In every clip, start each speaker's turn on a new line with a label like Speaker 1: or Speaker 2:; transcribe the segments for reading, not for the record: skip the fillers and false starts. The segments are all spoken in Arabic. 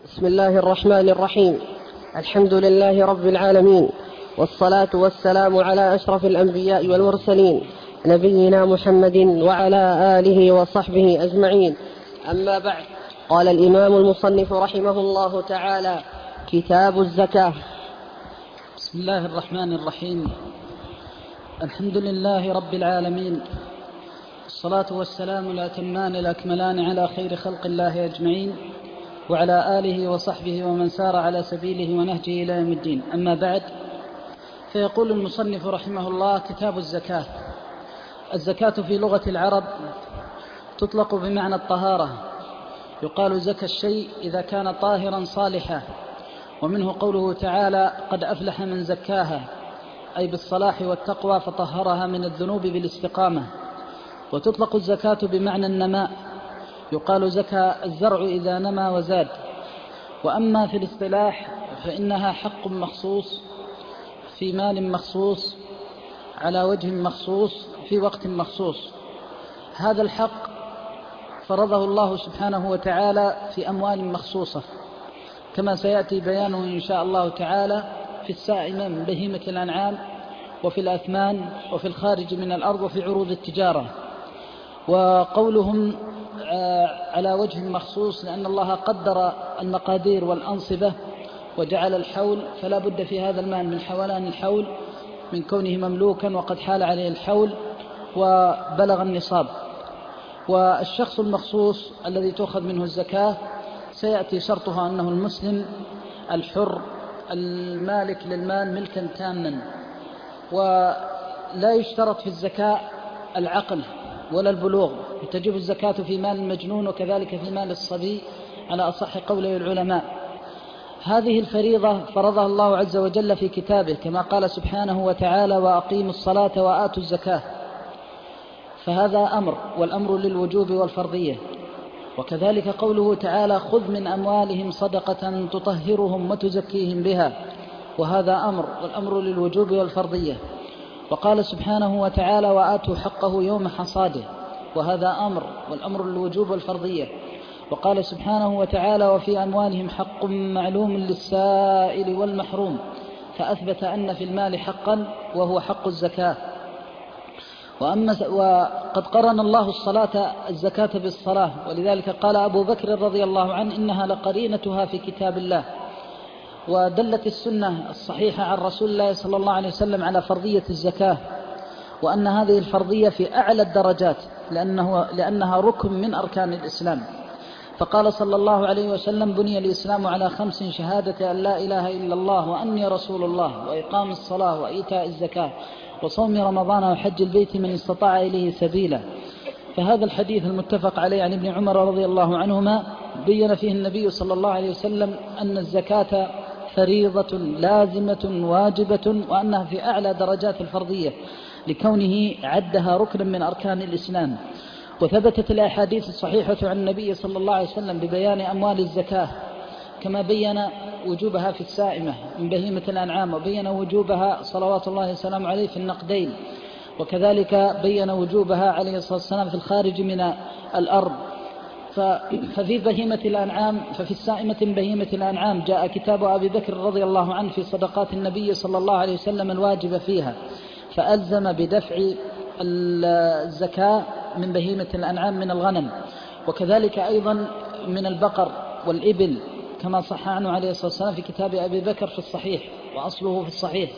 Speaker 1: بسم الله الرحمن الرحيم. الحمد لله رب العالمين، والصلاة والسلام على أشرف الأنبياء والمرسلين، نبينا محمد وعلى آله وصحبه أجمعين. أما بعد، قال الإمام المصنف رحمه الله تعالى: كتاب الزكاة.
Speaker 2: بسم الله الرحمن الرحيم. الحمد لله رب العالمين، الصلاة والسلام الأتمان الأكملان على خير خلق الله أجمعين، وعلى آله وصحبه ومن سار على سبيله ونهجه إلى يوم الدين. أما بعد، فيقول المصنف رحمه الله: كتاب الزكاة. الزكاة في لغة العرب تطلق بمعنى الطهارة، يقال زكى الشيء إذا كان طاهرا صالحا، ومنه قوله تعالى: قد أفلح من زكاها، أي بالصلاح والتقوى فطهرها من الذنوب بالاستقامة. وتطلق الزكاة بمعنى النماء، يقال زكى الزرع إذا نمى وزاد. وأما في الاصطلاح فإنها حق مخصوص في مال مخصوص على وجه مخصوص في وقت مخصوص. هذا الحق فرضه الله سبحانه وتعالى في أموال مخصوصة، كما سيأتي بيانه إن شاء الله تعالى في السائمة من بهيمة الأنعام، وفي الأثمان، وفي الخارج من الأرض، وفي عروض التجارة. وقولهم على وجه مخصوص لأن الله قدر المقادير والأنصبة وجعل الحول، فلا بد في هذا المال من حولان الحول، من كونه مملوكا وقد حال عليه الحول وبلغ النصاب. والشخص المخصوص الذي تؤخذ منه الزكاة سيأتي شرطها أنه المسلم الحر المالك للمال ملكا تاما. ولا يشترط في الزكاة العقل ولا البلوغ، تجب الزكاة في مال المجنون وكذلك في مال الصبي على أصح قولي العلماء. هذه الفريضة فرضها الله عز وجل في كتابه، كما قال سبحانه وتعالى: وأقيموا الصلاة وآتوا الزكاة. فهذا أمر، والأمر للوجوب والفرضية. وكذلك قوله تعالى: خذ من أموالهم صدقة تطهرهم وتزكيهم بها، وهذا أمر، والأمر للوجوب والفرضية. وقال سبحانه وتعالى: وآتوا حقه يوم حصاده، وهذا أمر، والأمر للوجوب والفرضية. وقال سبحانه وتعالى: وفي أموالهم حق معلوم للسائل والمحروم، فأثبت أن في المال حقا وهو حق الزكاة. وقد قرن الله الزكاة بالصلاة، ولذلك قال أبو بكر رضي الله عنه: إنها لقرينتها في كتاب الله. ودلت السنة الصحيحة عن رسول الله صلى الله عليه وسلم على فرضية الزكاة، وأن هذه الفرضية في أعلى الدرجات، لأنها ركن من أركان الإسلام. فقال صلى الله عليه وسلم: بني الإسلام على 5: شهادة أن لا إله إلا الله وأني رسول الله، وإقام الصلاة، وإيتاء الزكاة، وصوم رمضان، وحج البيت من استطاع إليه سبيلا. فهذا الحديث المتفق عليه عن ابن عمر رضي الله عنهما بين فيه النبي صلى الله عليه وسلم أن الزكاة فريضة لازمة واجبة، وأنها في أعلى درجات الفرضية لكونه عدها ركنا من أركان الإسلام. وثبتت الأحاديث الصحيحة عن النبي صلى الله عليه وسلم ببيان أموال الزكاة، كما بين وجوبها في السائمة من بهيمة الأنعام، وبين وجوبها صلوات الله وسلامه عليه في النقدين، وكذلك بين وجوبها عليه الصلاة والسلام في الخارج من الأرض. ففي بهيمة الأنعام، ففي السائمة بهيمة الأنعام جاء كتاب أبي بكر رضي الله عنه في صدقات النبي صلى الله عليه وسلم الواجب فيها، فألزم بدفع الزكاة من بهيمة الأنعام من الغنم، وكذلك أيضا من البقر والإبل، كما صح عنه عليه الصلاة والسلام في كتاب أبي بكر في الصحيح، وأصله في الصحيح.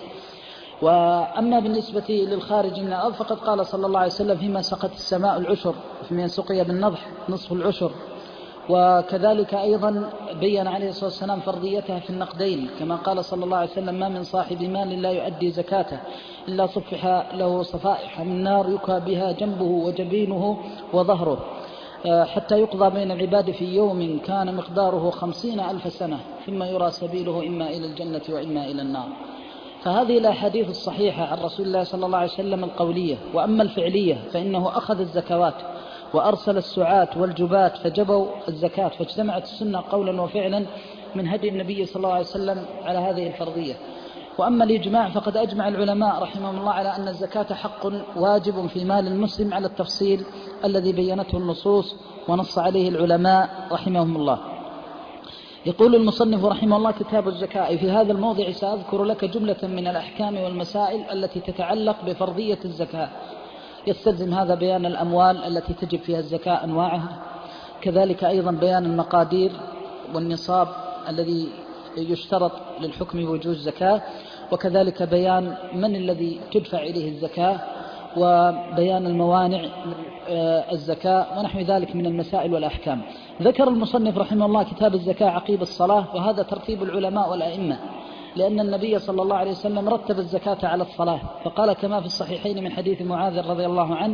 Speaker 2: وأما بالنسبة للخارج من الأرض فقد قال صلى الله عليه وسلم: فيما سقت السماء العشر، فيما سقي بالنضح نصف العشر. وكذلك أيضا بين عليه الصلاة والسلام فرضيتها في النقدين، كما قال صلى الله عليه وسلم: ما من صاحب مال لا يؤدي زكاته إلا صفح له صفائح من نار يكى بها جنبه وجبينه وظهره، حتى يقضى بين العباد في يوم كان مقداره 50,000 سنة، ثم يرى سبيله إما إلى الجنة وإما إلى النار. فهذه الأحاديث الصحيحة عن رسول الله صلى الله عليه وسلم القولية. وأما الفعلية فإنه أخذ الزكوات وأرسل السعاة والجبات فجبوا الزكاة، فاجتمعت السنة قولا وفعلا من هدي النبي صلى الله عليه وسلم على هذه الفرضية. وأما الإجماع فقد أجمع العلماء رحمهم الله على أن الزكاة حق واجب في مال المسلم على التفصيل الذي بينته النصوص ونص عليه العلماء رحمهم الله. يقول المصنف رحمه الله: كتاب الزكاة. في هذا الموضع سأذكر لك جملة من الأحكام والمسائل التي تتعلق بفرضية الزكاة. يستلزم هذا بيان الأموال التي تجب فيها الزكاة أنواعها، كذلك أيضا بيان المقادير والنصاب الذي يشترط للحكم بوجوب الزكاة، وكذلك بيان من الذي تدفع إليه الزكاة، وبيان الموانع الزكاة ونحو ذلك من المسائل والأحكام. ذكر المصنف رحمه الله كتاب الزكاة عقيب الصلاة، وهذا ترتيب العلماء والأئمة، لأن النبي صلى الله عليه وسلم رتب الزكاة على الصلاة، فقال كما في الصحيحين من حديث معاذ رضي الله عنه: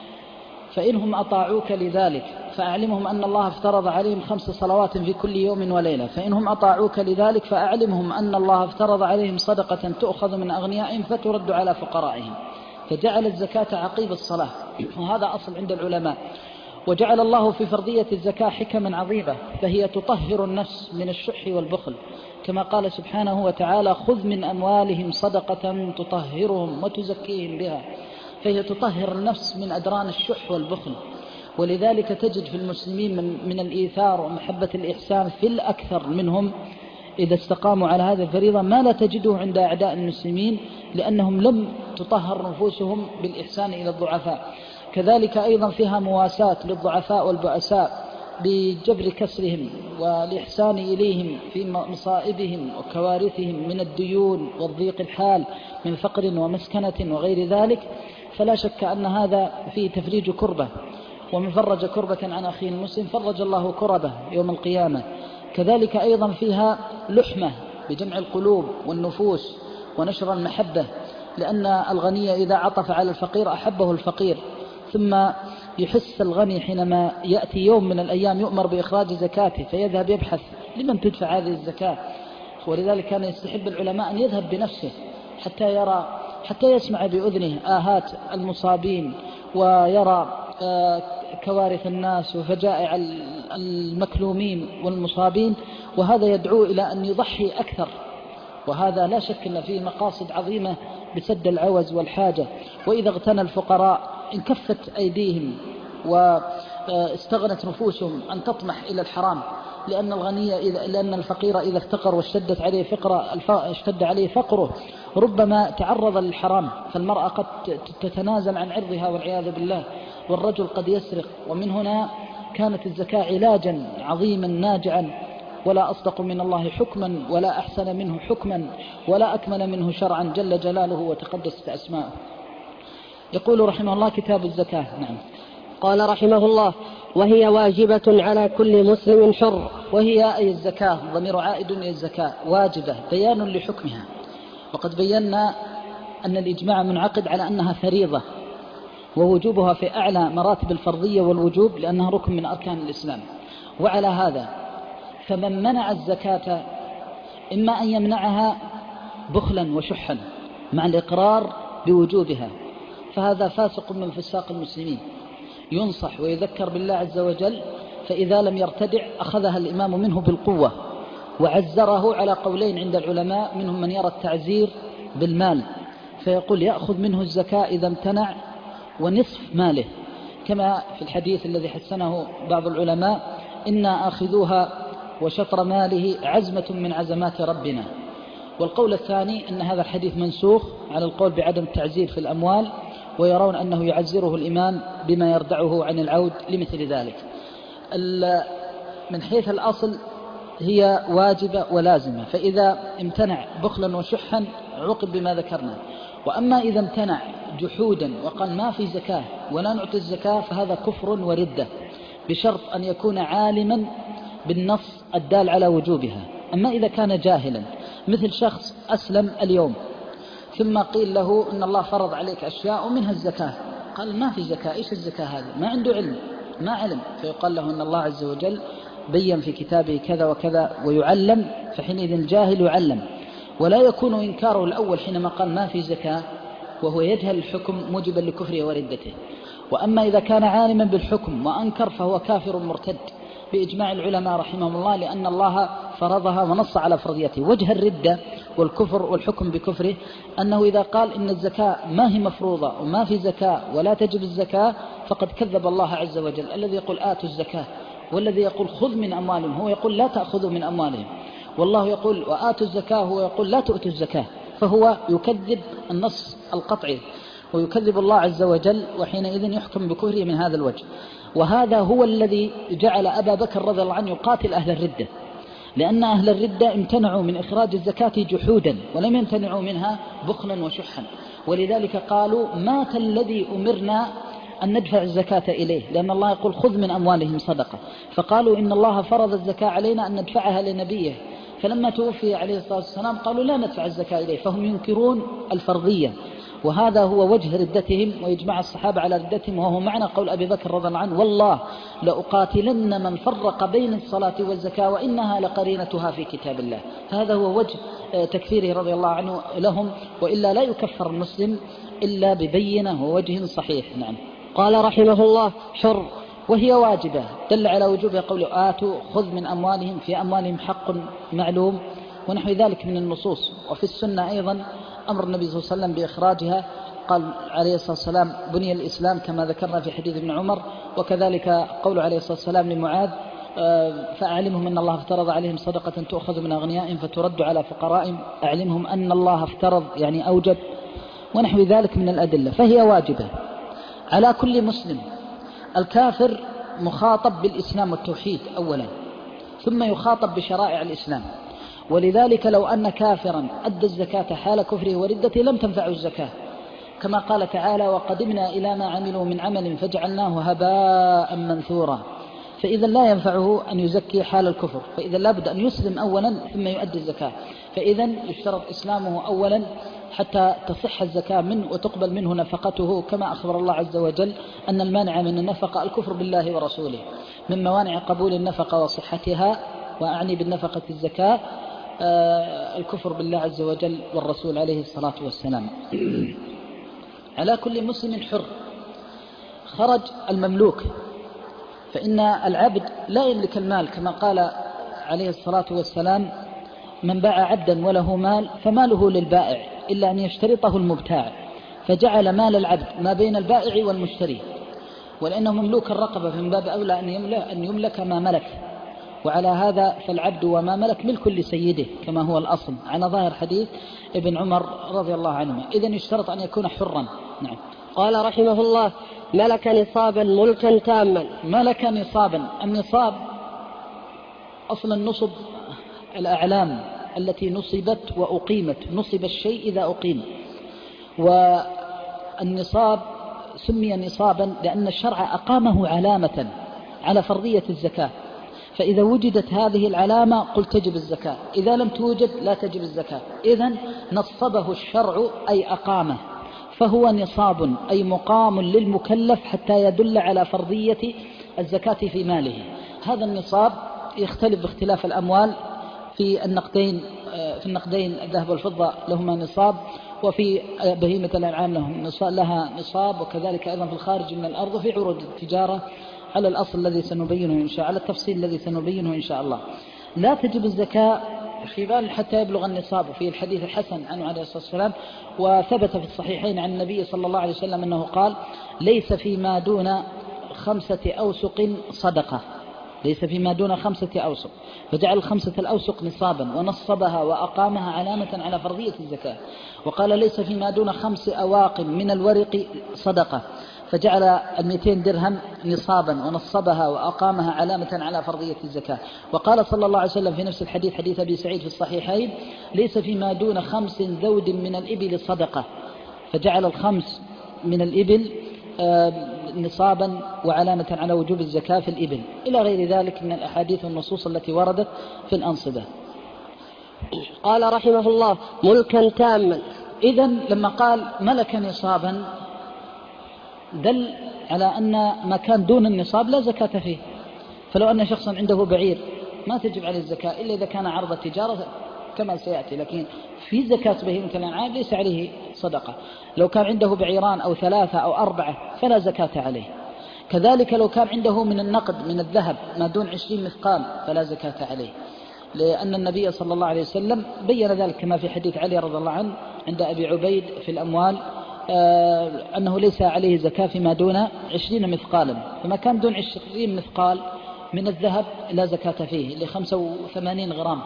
Speaker 2: فإنهم أطاعوك لذلك فأعلمهم أن الله افترض عليهم 5 صلوات في كل يوم وليلة، فإنهم أطاعوك لذلك فأعلمهم أن الله افترض عليهم صدقة تؤخذ من أغنيائهم فترد على فقرائهم، فجعل الزكاة عقيب الصلاة، وهذا أصل عند العلماء. وجعل الله في فرضية الزكاة حكما عظيمة، فهي تطهر النفس من الشح والبخل، كما قال سبحانه وتعالى: خذ من أموالهم صدقة تطهرهم وتزكيهم بها، فهي تطهر النفس من أدران الشح والبخل. ولذلك تجد في المسلمين من الإيثار ومحبة الإحسان في الأكثر منهم إذا استقاموا على هذه الفريضة ما لا تجده عند أعداء المسلمين، لأنهم لم تطهر نفوسهم بالإحسان إلى الضعفاء. كذلك أيضا فيها مواساة للضعفاء والبؤساء بجبر كسرهم والإحسان إليهم في مصائبهم وكوارثهم من الديون والضيق الحال من فقر ومسكنة وغير ذلك، فلا شك أن هذا فيه تفريج كربة، ومن فرج كربة عن أخيه المسلم فرج الله كربة يوم القيامة. كذلك أيضا فيها لحمة بجمع القلوب والنفوس ونشر المحبة، لأن الغني إذا عطف على الفقير أحبه الفقير، ثم يحس الغني حينما يأتي يوم من الأيام يؤمر بإخراج زكاته فيذهب يبحث لمن تدفع هذه الزكاة. ولذلك كان يستحب العلماء أن يذهب بنفسه حتى يسمع بأذنه آهات المصابين، ويرى كوارث الناس وفجائع المكلومين والمصابين، وهذا يدعو إلى أن يضحي أكثر، وهذا لا شك أن فيه مقاصد عظيمة بسد العوز والحاجة. وإذا اغتنى الفقراء انكفت أيديهم واستغنت نفوسهم أن تطمح إلى الحرام، لأن الفقير إذا افتقر اشتد عليه فقره ربما تعرض للحرام، فالمرأة قد تتنازل عن عرضها والعياذ بالله، والرجل قد يسرق. ومن هنا كانت الزكاة علاجا عظيما ناجعا، ولا أصدق من الله حكما ولا أحسن منه حكما ولا أكمل منه شرعا جل جلاله وتقدست أسماؤه. يقول رحمه الله كتاب الزكاة. نعم.
Speaker 1: قال رحمه الله: وهي واجبة على كل مسلم حر.
Speaker 2: وهي أي الزكاة ضمير عائد إلى الزكاة واجبة بيان لحكمها، وقد بينا أن الإجماع منعقد على أنها فريضة، ووجوبها في أعلى مراتب الفرضية والوجوب، لأنها ركن من أركان الإسلام. وعلى هذا فمن منع الزكاة إما أن يمنعها بخلا وشحا مع الإقرار بوجوبها، فهذا فاسق من فساق المسلمين، ينصح ويذكر بالله عز وجل، فإذا لم يرتدع أخذها الإمام منه بالقوة، وعزره على قولين عند العلماء، منهم من يرى التعزير بالمال فيقول يأخذ منه الزكاة إذا امتنع ونصف ماله، كما في الحديث الذي حسنه بعض العلماء: إنا آخذوها وشطر ماله عزمة من عزمات ربنا. والقول الثاني أن هذا الحديث منسوخ على القول بعدم التعزير في الأموال، ويرون أنه يعزره الإمام بما يردعه عن العود لمثل ذلك. من حيث الأصل هي واجبة ولازمة، فإذا امتنع بخلا وشحا عوقب بما ذكرنا. وأما إذا امتنع جحودا وقال ما في زكاة ولا نعطي الزكاة فهذا كفر وردة، بشرط أن يكون عالما بالنص الدال على وجوبها. أما إذا كان جاهلا، مثل شخص أسلم اليوم ثم قيل له إن الله فرض عليك أشياء ومنها الزكاة، قال ما في زكاة، إيش الزكاة هذه؟ ما عنده علم، ما علم، فيقال له إن الله عز وجل بين في كتابه كذا وكذا ويعلم، فحينئذ الجاهل يعلم. ولا يكون إنكاره الأول حينما قال ما في زكاة وهو يجهل الحكم موجبا لكفره وردته. وأما إذا كان عالما بالحكم وأنكر فهو كافر مرتد بإجماع العلماء رحمهم الله، لأن الله فرضها ونص على فرضيته. وجه الردة والكفر والحكم بكفره أنه إذا قال إن الزكاة ما هي مفروضة وما في زكاة ولا تجب الزكاة فقد كذب الله عز وجل الذي يقول آتوا الزكاة والذي يقول خذ من أموالهم هو يقول لا تأخذوا من أموالهم، والله يقول وآتوا الزكاة هو يقول لا تؤتوا الزكاة، فهو يكذب النص القطعي ويكذب الله عز وجل، وحينئذ يحكم بكفره من هذا الوجه. وهذا هو الذي جعل أبا بكر رضي الله عنه يقاتل أهل الردة، لأن أهل الردة امتنعوا من إخراج الزكاة جحودا ولم يمتنعوا منها بخلا وشحا، ولذلك قالوا مات الذي أمرنا أن ندفع الزكاة إليه، لأن الله يقول خذ من أموالهم صدقة، فقالوا إن الله فرض الزكاة علينا أن ندفعها لنبيه، فلما توفي عليه الصلاة والسلام قالوا لا ندفع الزكاة إليه، فهم ينكرون الفرضية، وهذا هو وجه ردتهم، ويجمع الصحابة على ردتهم، وهو معنى قول أبي بكر رضي الله عنه والله لأقاتلن من فرق بين الصلاة والزكاة وإنها لقرينتها في كتاب الله. هذا هو وجه تكفيره رضي الله عنه لهم، وإلا لا يكفر المسلم إلا ببينة ووجه صحيح. نعم.
Speaker 1: قال رحمه الله حر،
Speaker 2: وهي واجبة، دل على وجوبها قوله آتوا خذ من أموالهم، في أموالهم حق معلوم ونحو ذلك من النصوص. وفي السنة أيضا أمر النبي صلى الله عليه وسلم بإخراجها، قال عليه الصلاة والسلام بني الإسلام كما ذكرنا في حديث ابن عمر، وكذلك قول عليه الصلاة والسلام لمعاذ فأعلمهم أن الله افترض عليهم صدقة تؤخذ من أغنيائهم فترد على فقرائهم، أعلمهم أن الله افترض يعني أوجب، ونحو ذلك من الأدلة، فهي واجبة على كل مسلم. الكافر مخاطب بالإسلام والتوحيد أولا، ثم يخاطب بشرائع الإسلام، ولذلك لو أن كافرا أدى الزكاة حال كفره وردته لم تنفعه الزكاة، كما قال تعالى وقدمنا إلى ما عملوا من عمل فجعلناه هباء منثورا، فإذا لا ينفعه أن يزكي حال الكفر، فإذا لابد أن يسلم أولا ثم يؤدي الزكاة، فإذا يشترط إسلامه أولا حتى تصح الزكاة منه وتقبل منه نفقته، كما أخبر الله عز وجل أن المانع من النفقة الكفر بالله ورسوله، من موانع قبول النفقة وصحتها، وأعني بالنفقة الزكاة الكفر بالله عز وجل والرسول عليه الصلاة والسلام. على كل مسلم حر. خرج المملوك، فإن العبد لا يملك المال، كما قال عليه الصلاة والسلام من باع عبدا وله مال فماله للبائع إلا أن يشترطه المبتاع، فجعل مال العبد ما بين البائع والمشتري، ولأنه مملوك الرقبة فمن باب أولى أن يملك ما ملك، وعلى هذا فالعبد وما ملك ملك لسيده كما هو الأصل على ظاهر حديث ابن عمر رضي الله عنهما، إذن يشترط أن يكون حرا. نعم.
Speaker 1: قال رحمه الله ملك نصابا ملكا تاما.
Speaker 2: ملك نصابا، النصاب أصل النصب الأعلام التي نصبت وأقيمت، نصب الشيء إذا أقيم، والنصاب سمي نصابا لأن الشرع أقامه علامة على فرضية الزكاة، فإذا وجدت هذه العلامة قل تجب الزكاة، إذا لم توجد لا تجب الزكاة، إذن نصبه الشرع أي أقامه، فهو نصاب أي مقام للمكلف حتى يدل على فرضية الزكاة في ماله. هذا النصاب يختلف باختلاف الأموال، في النقدين الذهب والفضة لهما نصاب، وفي بهيمة الأنعام لها نصاب، وكذلك أيضا في الخارج من الأرض، وفي عروض التجارة على الأصل الذي سنبينه إن شاء الله، على التفصيل الذي سنبينه إن شاء الله. لا تجب الزكاة في مال حتى يبلغ النصاب، وفي الحديث الحسن عنه عليه الصلاة والسلام، وثبت في الصحيحين عن النبي صلى الله عليه وسلم أنه قال ليس فيما دون 5 أوسق صدقة، ليس فيما دون 5 أوسق، فجعل 5 الأوسق نصابا ونصبها وأقامها علامة على فرضية الزكاة. وقال ليس فيما دون 5 أواق من الورق صدقة، فجعل 200 درهم نصابا ونصبها وأقامها علامة على فرضية الزكاة. وقال صلى الله عليه وسلم في نفس الحديث، حديث أبي سعيد في الصحيحين، ليس فيما دون 5 ذود من الإبل صدقة، فجعل 5 من الإبل نصابا وعلامة على وجوب الزكاة في الإبل، إلى غير ذلك من الأحاديث والنصوص التي وردت في الأنصبة.
Speaker 1: قال رحمه الله ملكا تاما.
Speaker 2: إذن لما قال ملك نصابا دل على أن ما كان دون النصاب لا زكاة فيه، فلو أن شخصا عنده بعير ما تجب عليه الزكاة إلا إذا كان عرض التجارة كما سيأتي، لكن في زكاة بهيمة الأنعام ليس عليه صدقة. لو كان عنده بعيران أو 3 أو 4 فلا زكاة عليه. كذلك لو كان عنده من النقد من الذهب ما دون 20 مثقال فلا زكاة عليه، لأن النبي صلى الله عليه وسلم بين ذلك كما في حديث علي رضي الله عنه عند أبي عبيد في الأموال، أنه ليس عليه زكاة فيما دون 20 مثقالا، فما كان دون 20 مثقال من الذهب لا زكاة فيه اللي 85 غرام.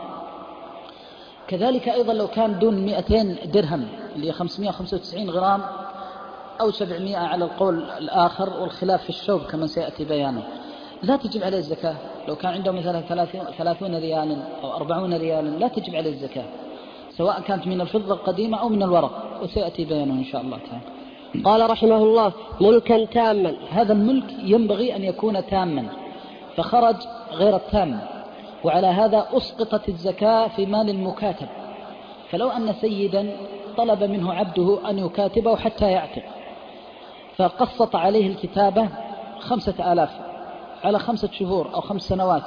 Speaker 2: كذلك أيضا لو كان دون 200 درهم اللي 595 غرام أو 700 على القول الآخر، والخلاف في الشوب كما سيأتي بيانه، لا تجب عليه الزكاة. لو كان عنده مثلا 30 ريال أو 40 ريال لا تجب عليه الزكاة، سواء كانت من الفضة القديمة أو من الورق، وسيأتي بيانه إن شاء الله تعالى.
Speaker 1: قال رحمه الله: ملكا تاما.
Speaker 2: هذا الملك ينبغي أن يكون تاما، فخرج غير التام، وعلى هذا أسقطت الزكاة في مال المكاتب. فلو أن سيدا طلب منه عبده أن يكاتبه حتى يعتق، فقسط عليه الكتابة 5000 على 5 شهور أو 5 سنوات،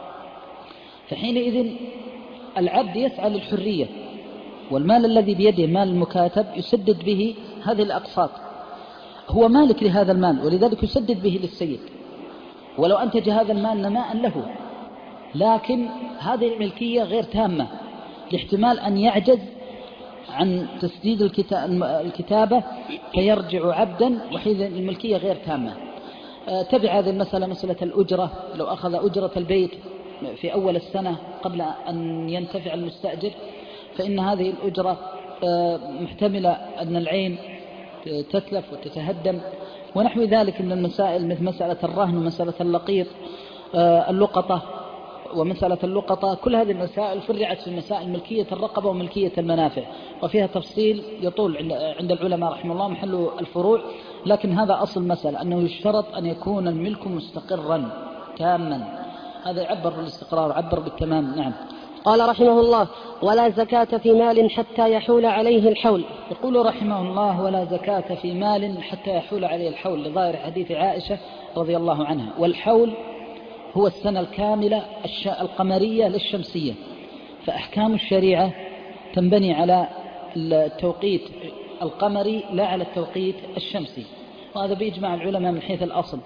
Speaker 2: فحينئذ العبد يسعى للحرية، والمال الذي بيده مال المكاتب يسدد به هذه الأقساط، هو مالك لهذا المال، ولذلك يسدد به للسيد. ولو أنتج هذا المال نماء له، لكن هذه الملكية غير تامة، لاحتمال أن يعجز عن تسديد الكتابة فيرجع عبدا، وحيث الملكية غير تامة. تبع هذه المسألة مسألة الأجرة. لو أخذ أجرة البيت في أول السنة قبل أن ينتفع المستأجر، فإن هذه الأجرة محتملة أن العين تتلف وتتهدم، ونحو ذلك من المسائل، مثل مسألة الرهن ومسألة اللقيط، اللقطة ومسألة اللقطة. كل هذه المسائل فرعت في مسائل ملكية الرقبة وملكية المنافع، وفيها تفصيل يطول عند العلماء رحمه الله محل الفروع، لكن هذا أصل المسألة، أنه يشترط أن يكون الملك مستقرا تاما. هذا يعبر بالاستقرار، يعبر بالتمام. نعم.
Speaker 1: قال رحمه الله: ولا زكاة في مال حتى يحول عليه الحول.
Speaker 2: يقول رحمه الله: ولا زكاة في مال حتى يحول عليه الحول، لظاهر حديث عائشة رضي الله عنها. والحول هو السنة الكاملة القمرية للشمسية، فأحكام الشريعة تنبني على التوقيت القمري لا على التوقيت الشمسي، وهذا بإجماع العلماء من حيث الأصل.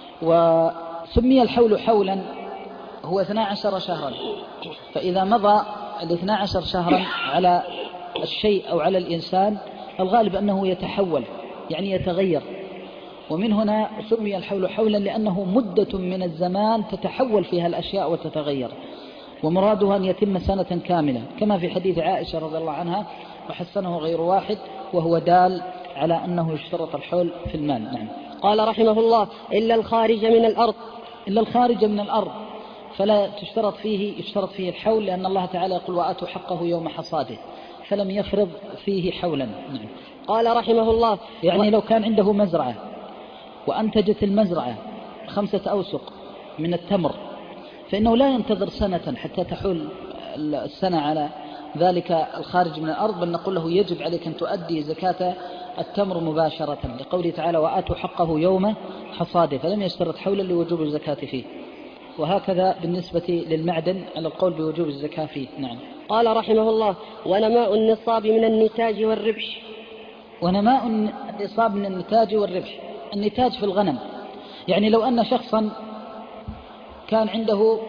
Speaker 2: وسمي الحول حولا هو 12 شهرا، فإذا مضى 12 شهرا على الشيء أو على الإنسان الغالب أنه يتحول، يعني يتغير. ومن هنا سمي الحول حولا، لأنه مدة من الزمان تتحول فيها الأشياء وتتغير، ومرادها أن يتم سنة كاملة، كما في حديث عائشة رضي الله عنها وحسنه غير واحد، وهو دال على أنه يشترط الحول في المال. نعم.
Speaker 1: قال رحمه الله: إلا الخارج من الأرض.
Speaker 2: إلا الخارج من الأرض فلا يشترط فيه الحول، لأن الله تعالى يقول: وآتوا حقه يوم حصاده، فلم يفرض فيه حولا. نعم.
Speaker 1: قال رحمه الله:
Speaker 2: يعني لو كان عنده مزرعة وأنتجت المزرعة 5 أوسق من التمر، فإنه لا ينتظر سنة حتى تحول السنة على ذلك الخارج من الأرض، بل نقول له: يجب عليك أن تؤدي زكاة التمر مباشرة، لقوله تعالى: وآتوا حقه يوم حصاده، فلم يشترط حولا لوجوب الزكاة فيه. وهكذا بالنسبة للمعدن على القول بوجوب الزكاة فيه. نعم.
Speaker 1: قال رحمه الله: ونماء النصاب من النتاج والربح.
Speaker 2: ونماء النصاب من النتاج والربح. النتاج في الغنم، يعني لو أن شخصا كان عنده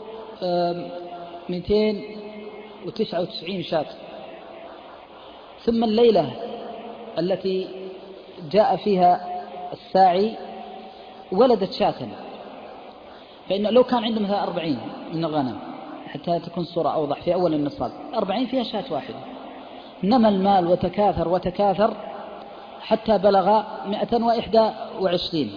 Speaker 2: 299 شاة، ثم الليلة التي جاء فيها الساعي ولدت شاة، فإنه لو كان عنده مثلا 40 من الغنم، حتى تكون الصورة أوضح في أول النصاب، 40 فيها شاة واحدة، نمى المال وتكاثر حتى بلغ 121.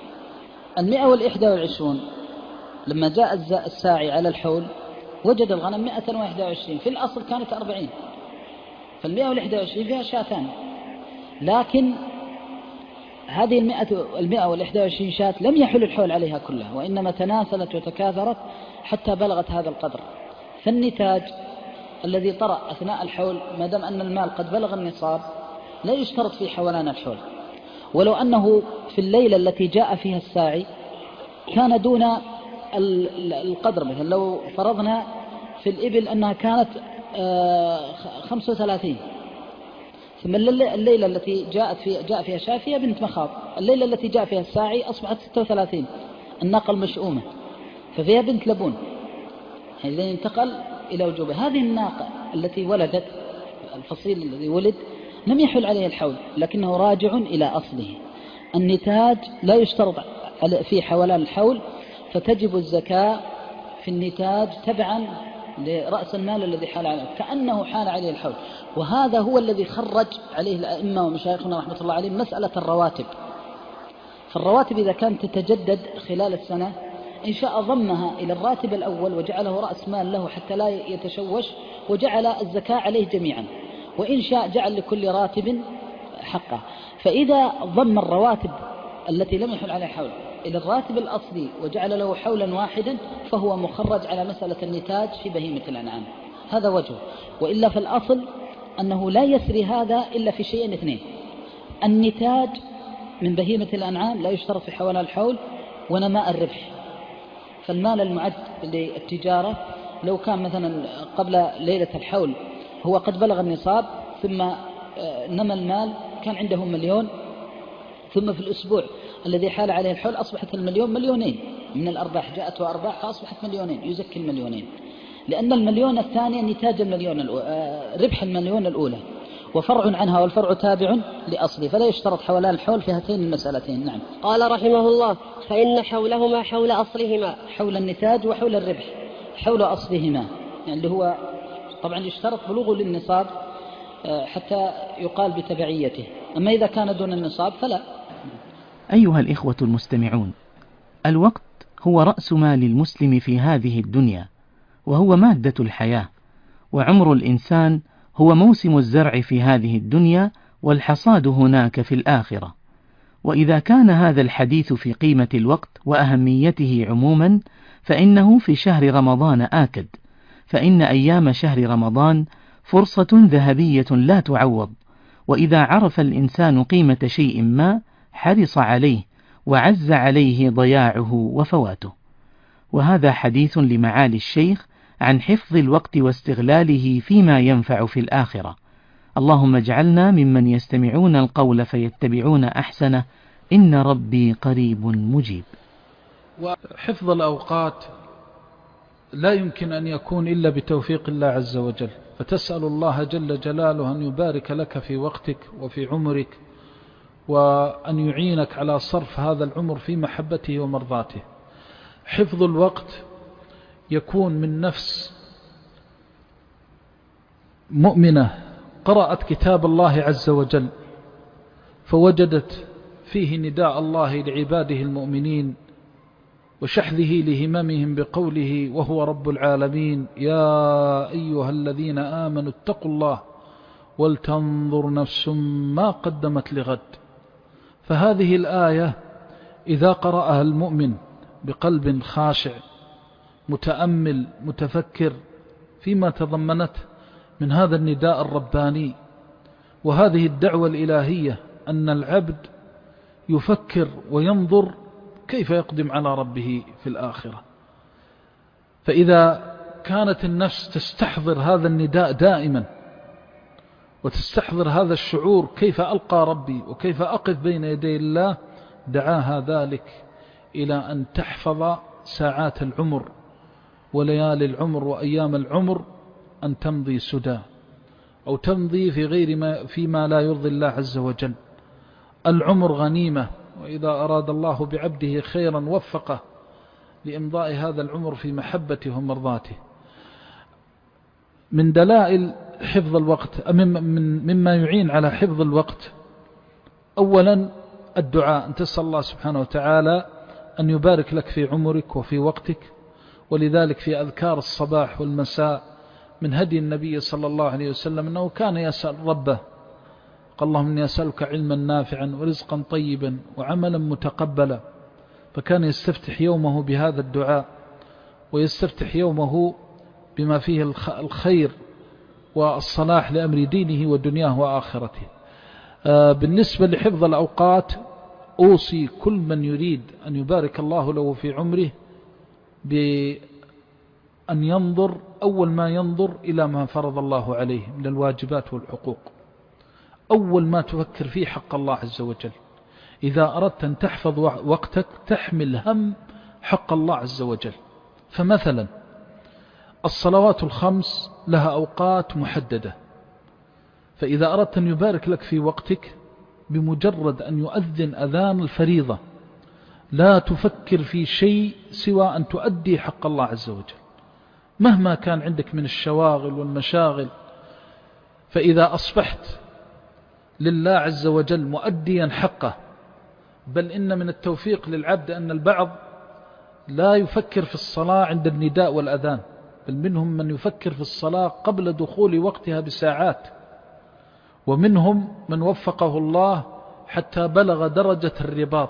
Speaker 2: 121 لما جاء الساعي على الحول وجد الغنم 121، في الأصل كانت 40، فال121 فيها شاتان، لكن هذه 121 شاة لم يحل الحول عليها كلها، وإنما تناسلت وتكاثرت حتى بلغت هذا القدر. فالنتاج الذي طرأ أثناء الحول ما دام أن المال قد بلغ النصاب لا يشترط في حولان الحول، ولو أنه في الليلة التي جاء فيها الساعي كان دون القدر، مثلا لو فرضنا في الإبل أنها كانت 35، ثم الليلة التي جاء فيها شافية بنت مخاض، الليلة التي جاء فيها الساعي أصبحت 36، الناقة المشؤومة ففيها بنت لبون، إذا انتقل إلى وجوبه. هذه الناقة التي ولدت، الفصيل الذي ولد لم يحل عليه الحول، لكنه راجع إلى أصله. النتاج لا يشترط في حولان الحول، فتجب الزكاة في النتاج تبعا لرأس المال الذي حال عليه كأنه حال عليه الحول. وهذا هو الذي خرج عليه الأئمة ومشايخنا رحمة الله عليهم مسألة الرواتب. فالرواتب إذا كانت تتجدد خلال السنة إن شاء ضمها إلى الراتب الأول وجعله رأس مال له حتى لا يتشوش وجعل الزكاة عليه جميعا، وإن شاء جعل لكل راتب حقه. فإذا ضم الرواتب التي لم يحل عليها حول إلى الراتب الأصلي وجعل له حولا واحدا فهو مخرج على مسألة النتاج في بهيمة الأنعام. هذا وجهه. وإلا فالأصل أنه لا يسري هذا إلا في شيئين اثنين: النتاج من بهيمة الأنعام لا يشترط في حوالي الحول، ونماء الربح. فالمال المعد للتجارة لو كان مثلا قبل ليلة الحول هو قد بلغ النصاب ثم نمى المال كان عنده 1,000,000، ثم في الأسبوع الذي حال عليه الحول أصبحت 1,000,000 من الأرباح، جاءته أرباح فأصبحت 2,000,000، يزكي 2,000,000 لأن 1,000,000 الثانية نتاج ربح 1,000,000 الأولى وفرع عنها، والفرع تابع لأصله، فلا يشترط حولان الحول في هاتين المسألتين. نعم.
Speaker 1: قال رحمه الله: فإن حولهما حول أصلهما،
Speaker 2: حول النتاج وحول الربح، حول أصلهما يعني اللي هو طبعا يشترط بلوغه للنصاب حتى يقال بتبعيته، أما إذا كان دون النصاب فلا.
Speaker 3: أيها الإخوة المستمعون، الوقت هو رأس مال المسلم في هذه الدنيا، وهو مادة الحياة، وعمر الإنسان هو موسم الزرع في هذه الدنيا والحصاد هناك في الآخرة. وإذا كان هذا الحديث في قيمة الوقت وأهميته عموما، فإنه في شهر رمضان آكد، فإن أيام شهر رمضان فرصة ذهبية لا تعوض، وإذا عرف الإنسان قيمة شيء ما حرص عليه وعز عليه ضياعه وفواته. وهذا حديث لمعالي الشيخ عن حفظ الوقت واستغلاله فيما ينفع في الآخرة. اللهم اجعلنا ممن يستمعون القول فيتبعون أحسنه، إن ربي قريب مجيب.
Speaker 4: وحفظ الأوقات لا يمكن أن يكون إلا بتوفيق الله عز وجل، فتسأل الله جل جلاله أن يبارك لك في وقتك وفي عمرك، وأن يعينك على صرف هذا العمر في محبته ومرضاته. حفظ الوقت يكون من نفس مؤمنة قرأت كتاب الله عز وجل فوجدت فيه نداء الله لعباده المؤمنين وشحذه لهممهم بقوله وهو رب العالمين: يا أيها الذين آمنوا اتقوا الله ولتنظر نفس ما قدمت لغد. فهذه الآية إذا قرأها المؤمن بقلب خاشع متأمل متفكر فيما تضمنت من هذا النداء الرباني وهذه الدعوة الإلهية أن العبد يفكر وينظر كيف يقدم على ربه في الآخرة، فإذا كانت النفس تستحضر هذا النداء دائما وتستحضر هذا الشعور كيف ألقى ربي وكيف أقف بين يدي الله، دعاها ذلك إلى أن تحفظ ساعات العمر وليالي العمر وأيام العمر أن تمضي سدى أو تمضي فيما لا يرضي الله عز وجل. العمر غنيمة، وإذا أراد الله بعبده خيرا وفقه لإمضاء هذا العمر في محبته ومرضاته. من دلائل حفظ الوقت مما يعين على حفظ الوقت أولا الدعاء، أن تسأل الله سبحانه وتعالى أن يبارك لك في عمرك وفي وقتك. ولذلك في أذكار الصباح والمساء من هدي النبي صلى الله عليه وسلم أنه كان يسأل ربه، قال: اللهم إني أسألك علما نافعا ورزقا طيبا وعملا متقبلا. فكان يستفتح يومه بهذا الدعاء، ويستفتح يومه بما فيه الخير والصلاح لأمر دينه ودنياه وآخرته. بالنسبة لحفظ الأوقات أوصي كل من يريد أن يبارك الله له في عمره بأن ينظر أول ما ينظر إلى ما فرض الله عليه من الواجبات والحقوق. أول ما تفكر فيه حق الله عز وجل. إذا أردت أن تحفظ وقتك تحمل هم حق الله عز وجل. فمثلا الصلوات الخمس لها أوقات محددة، فإذا أردت أن يبارك لك في وقتك بمجرد أن يؤذن أذان الفريضة لا تفكر في شيء سوى أن تؤدي حق الله عز وجل مهما كان عندك من الشواغل والمشاغل. فإذا أصبحت لله عز وجل مؤديا حقه، بل إن من التوفيق للعبد أن البعض لا يفكر في الصلاة عند النداء والأذان، بل منهم من يفكر في الصلاة قبل دخول وقتها بساعات، ومنهم من وفقه الله حتى بلغ درجة الرباط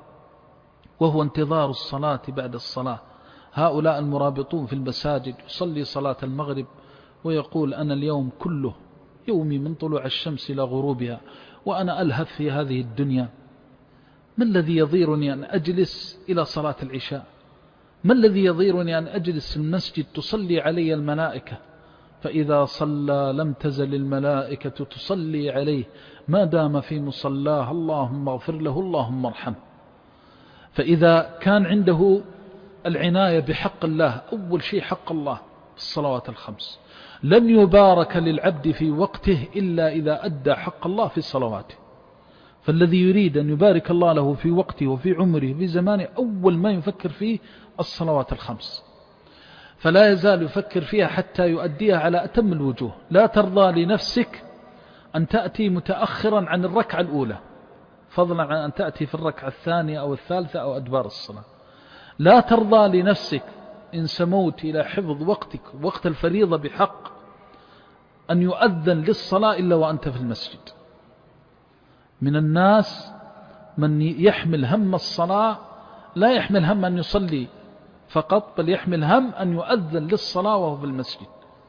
Speaker 4: وهو انتظار الصلاة بعد الصلاة. هؤلاء المرابطون في المساجد يصلي صلاة المغرب ويقول أنا اليوم كله يومي من طلوع الشمس إلى غروبها وأنا ألهث في هذه الدنيا، ما الذي يضيرني أن أجلس إلى صلاة العشاء؟ ما الذي يضيرني أن أجلس في المسجد تصلي علي الملائكة؟ فإذا صلى لم تزل الملائكة تصلي عليه ما دام في مصلاه، اللهم اغفر له اللهم ارحمه. فإذا كان عنده العناية بحق الله، أول شيء حق الله في الصلوات الخمس، لن يبارك للعبد في وقته إلا إذا أدى حق الله في صلواته. فالذي يريد أن يبارك الله له في وقته وفي عمره في زمانه أول ما يفكر فيه الصلوات الخمس، فلا يزال يفكر فيها حتى يؤديها على أتم الوجوه. لا ترضى لنفسك أن تأتي متأخرا عن الركعة الأولى، فضلا عن أن تأتي في الركعة الثانية أو الثالثة أو أدبار الصلاة. لا ترضى لنفسك إن سموت إلى حفظ وقتك وقت الفريضة بحق أن يؤذن للصلاة إلا وأنت في المسجد. من الناس من يحمل هم الصلاة، لا يحمل هم أن يصلي فقط، بل يحمل هم أن يؤذن للصلاة وهو في المسجد.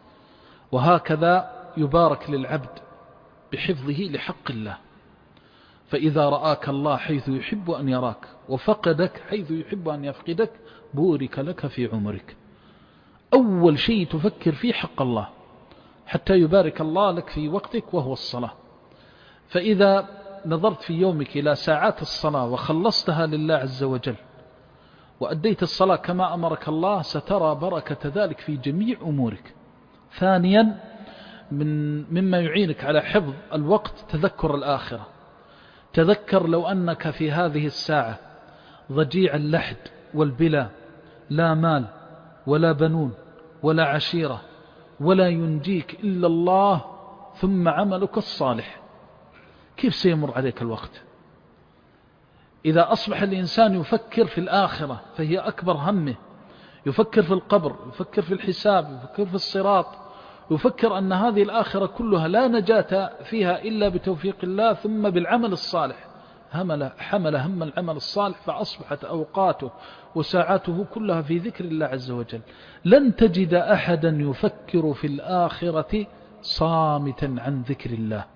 Speaker 4: وهكذا يبارك للعبد بحفظه لحق الله. فإذا رآك الله حيث يحب أن يراك وفقدك حيث يحب أن يفقدك بورك لك في عمرك. أول شيء تفكر فيه حق الله حتى يبارك الله لك في وقتك وهو الصلاة. فإذا نظرت في يومك إلى ساعات الصلاة وخلصتها لله عز وجل وأديت الصلاة كما أمرك الله سترى بركة ذلك في جميع أمورك. ثانيا مما يعينك على حفظ الوقت تذكر الآخرة. تذكر لو أنك في هذه الساعة ضجيع اللحد والبلا، لا مال ولا بنون ولا عشيرة ولا ينجيك إلا الله ثم عملك الصالح، كيف سيمر عليك الوقت؟ إذا أصبح الإنسان يفكر في الآخرة فهي أكبر همه، يفكر في القبر، يفكر في الحساب، يفكر في الصراط، يفكر أن هذه الآخرة كلها لا نجاة فيها إلا بتوفيق الله ثم بالعمل الصالح. حمل هم العمل الصالح فأصبحت أوقاته وساعاته كلها في ذكر الله عز وجل. لن تجد أحدا يفكر في الآخرة صامتا عن ذكر الله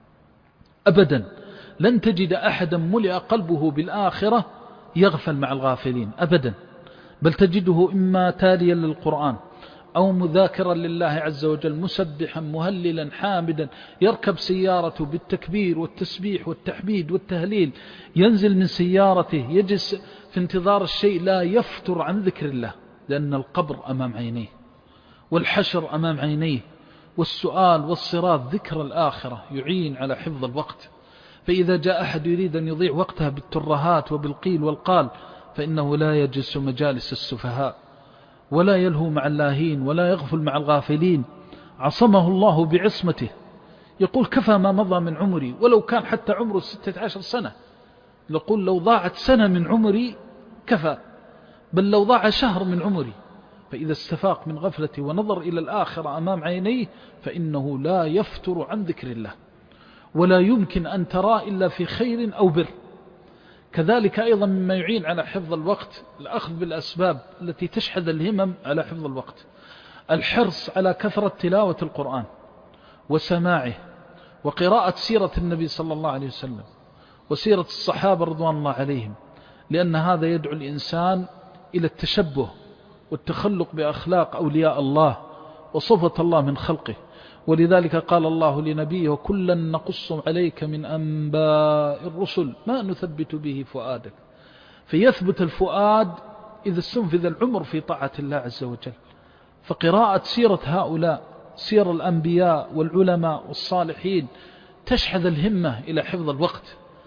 Speaker 4: أبدا. لن تجد أحدا ملئ قلبه بالآخرة يغفل مع الغافلين أبدا، بل تجده إما تاليا للقرآن أو مذاكرا لله عز وجل، مسبحا مهللا حامدا، يركب سيارته بالتكبير والتسبيح والتحميد والتهليل، ينزل من سيارته يجلس في انتظار الشيء، لا يفتر عن ذكر الله، لأن القبر أمام عينيه والحشر أمام عينيه والسؤال والصراط. ذكر الآخرة يعين على حفظ الوقت. فإذا جاء أحد يريد أن يضيع وقتها بالترهات وبالقيل والقال فإنه لا يجلس مجالس السفهاء ولا يلهو مع اللاهين ولا يغفل مع الغافلين. عصمه الله بعصمته. يقول كفى ما مضى من عمري، ولو كان حتى عمره 16 سنة، يقول لو ضاعت سنة من عمري كفى، بل لو ضاع شهر من عمري. فإذا استفاق من غفلته ونظر إلى الآخرة أمام عينيه فإنه لا يفتر عن ذكر الله، ولا يمكن أن ترى إلا في خير أو بر. كذلك أيضا مما يعين على حفظ الوقت الأخذ بالأسباب التي تشحذ الهمم على حفظ الوقت، الحرص على كثرة تلاوة القرآن وسماعه وقراءة سيرة النبي صلى الله عليه وسلم وسيرة الصحابة رضوان الله عليهم، لأن هذا يدعو الإنسان إلى التشبه والتخلق بأخلاق أولياء الله وصفة الله من خلقه. ولذلك قال الله لنبيه وكلا نقص عليك من أنباء الرسل ما نثبت به فؤادك. فيثبت الفؤاد إذا استنفذ العمر في طاعة الله عز وجل. فقراءة سيرة هؤلاء، سير الأنبياء والعلماء والصالحين، تشحذ الهمة إلى حفظ الوقت.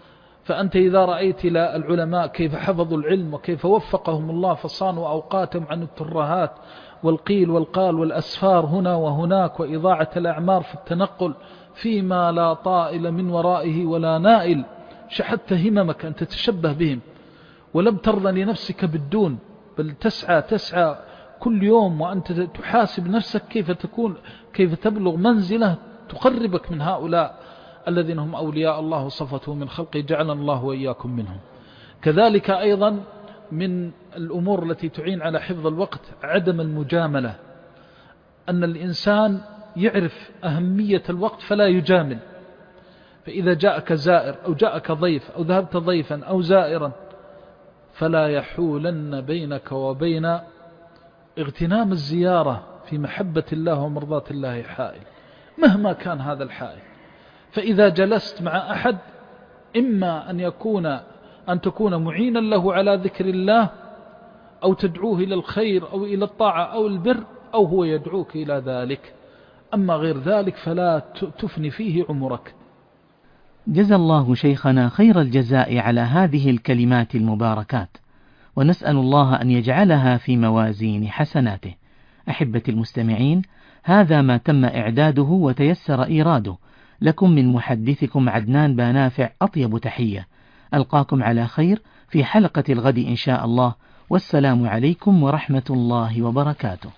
Speaker 4: فأنت إذا رأيت العلماء كيف حفظوا العلم وكيف وفقهم الله فصانوا أوقاتهم عن الترهات والقيل والقال والأسفار هنا وهناك وإضاعة الأعمار في التنقل فيما لا طائل من ورائه ولا نائل، شحدت هممك أن تتشبه بهم ولم ترضى لنفسك بالدون، بل تسعى كل يوم وأنت تحاسب نفسك كيف تبلغ منزلة تقربك من هؤلاء الذين هم أولياء الله وصفته من خلقه، جعلنا الله وإياكم منهم. كذلك أيضا من الأمور التي تعين على حفظ الوقت عدم المجاملة، أن الإنسان يعرف أهمية الوقت فلا يجامل. فإذا جاءك زائر أو جاءك ضيف أو ذهبت ضيفا أو زائرا فلا يحولن بينك وبين اغتنام الزيارة في محبة الله ومرضاة الله حائل مهما كان هذا الحائل. فإذا جلست مع أحد إما أن تكون معينا له على ذكر الله أو تدعوه إلى الخير أو إلى الطاعة أو البر، أو هو يدعوك إلى ذلك، أما غير ذلك فلا تفني فيه عمرك.
Speaker 3: جزى الله شيخنا خير الجزاء على هذه الكلمات المباركات، ونسأل الله أن يجعلها في موازين حسناته. أحبة المستمعين، هذا ما تم إعداده وتيسر إيراده لكم من محدثكم عدنان بانافع. أطيب تحية، ألقاكم على خير في حلقة الغد إن شاء الله، والسلام عليكم ورحمة الله وبركاته.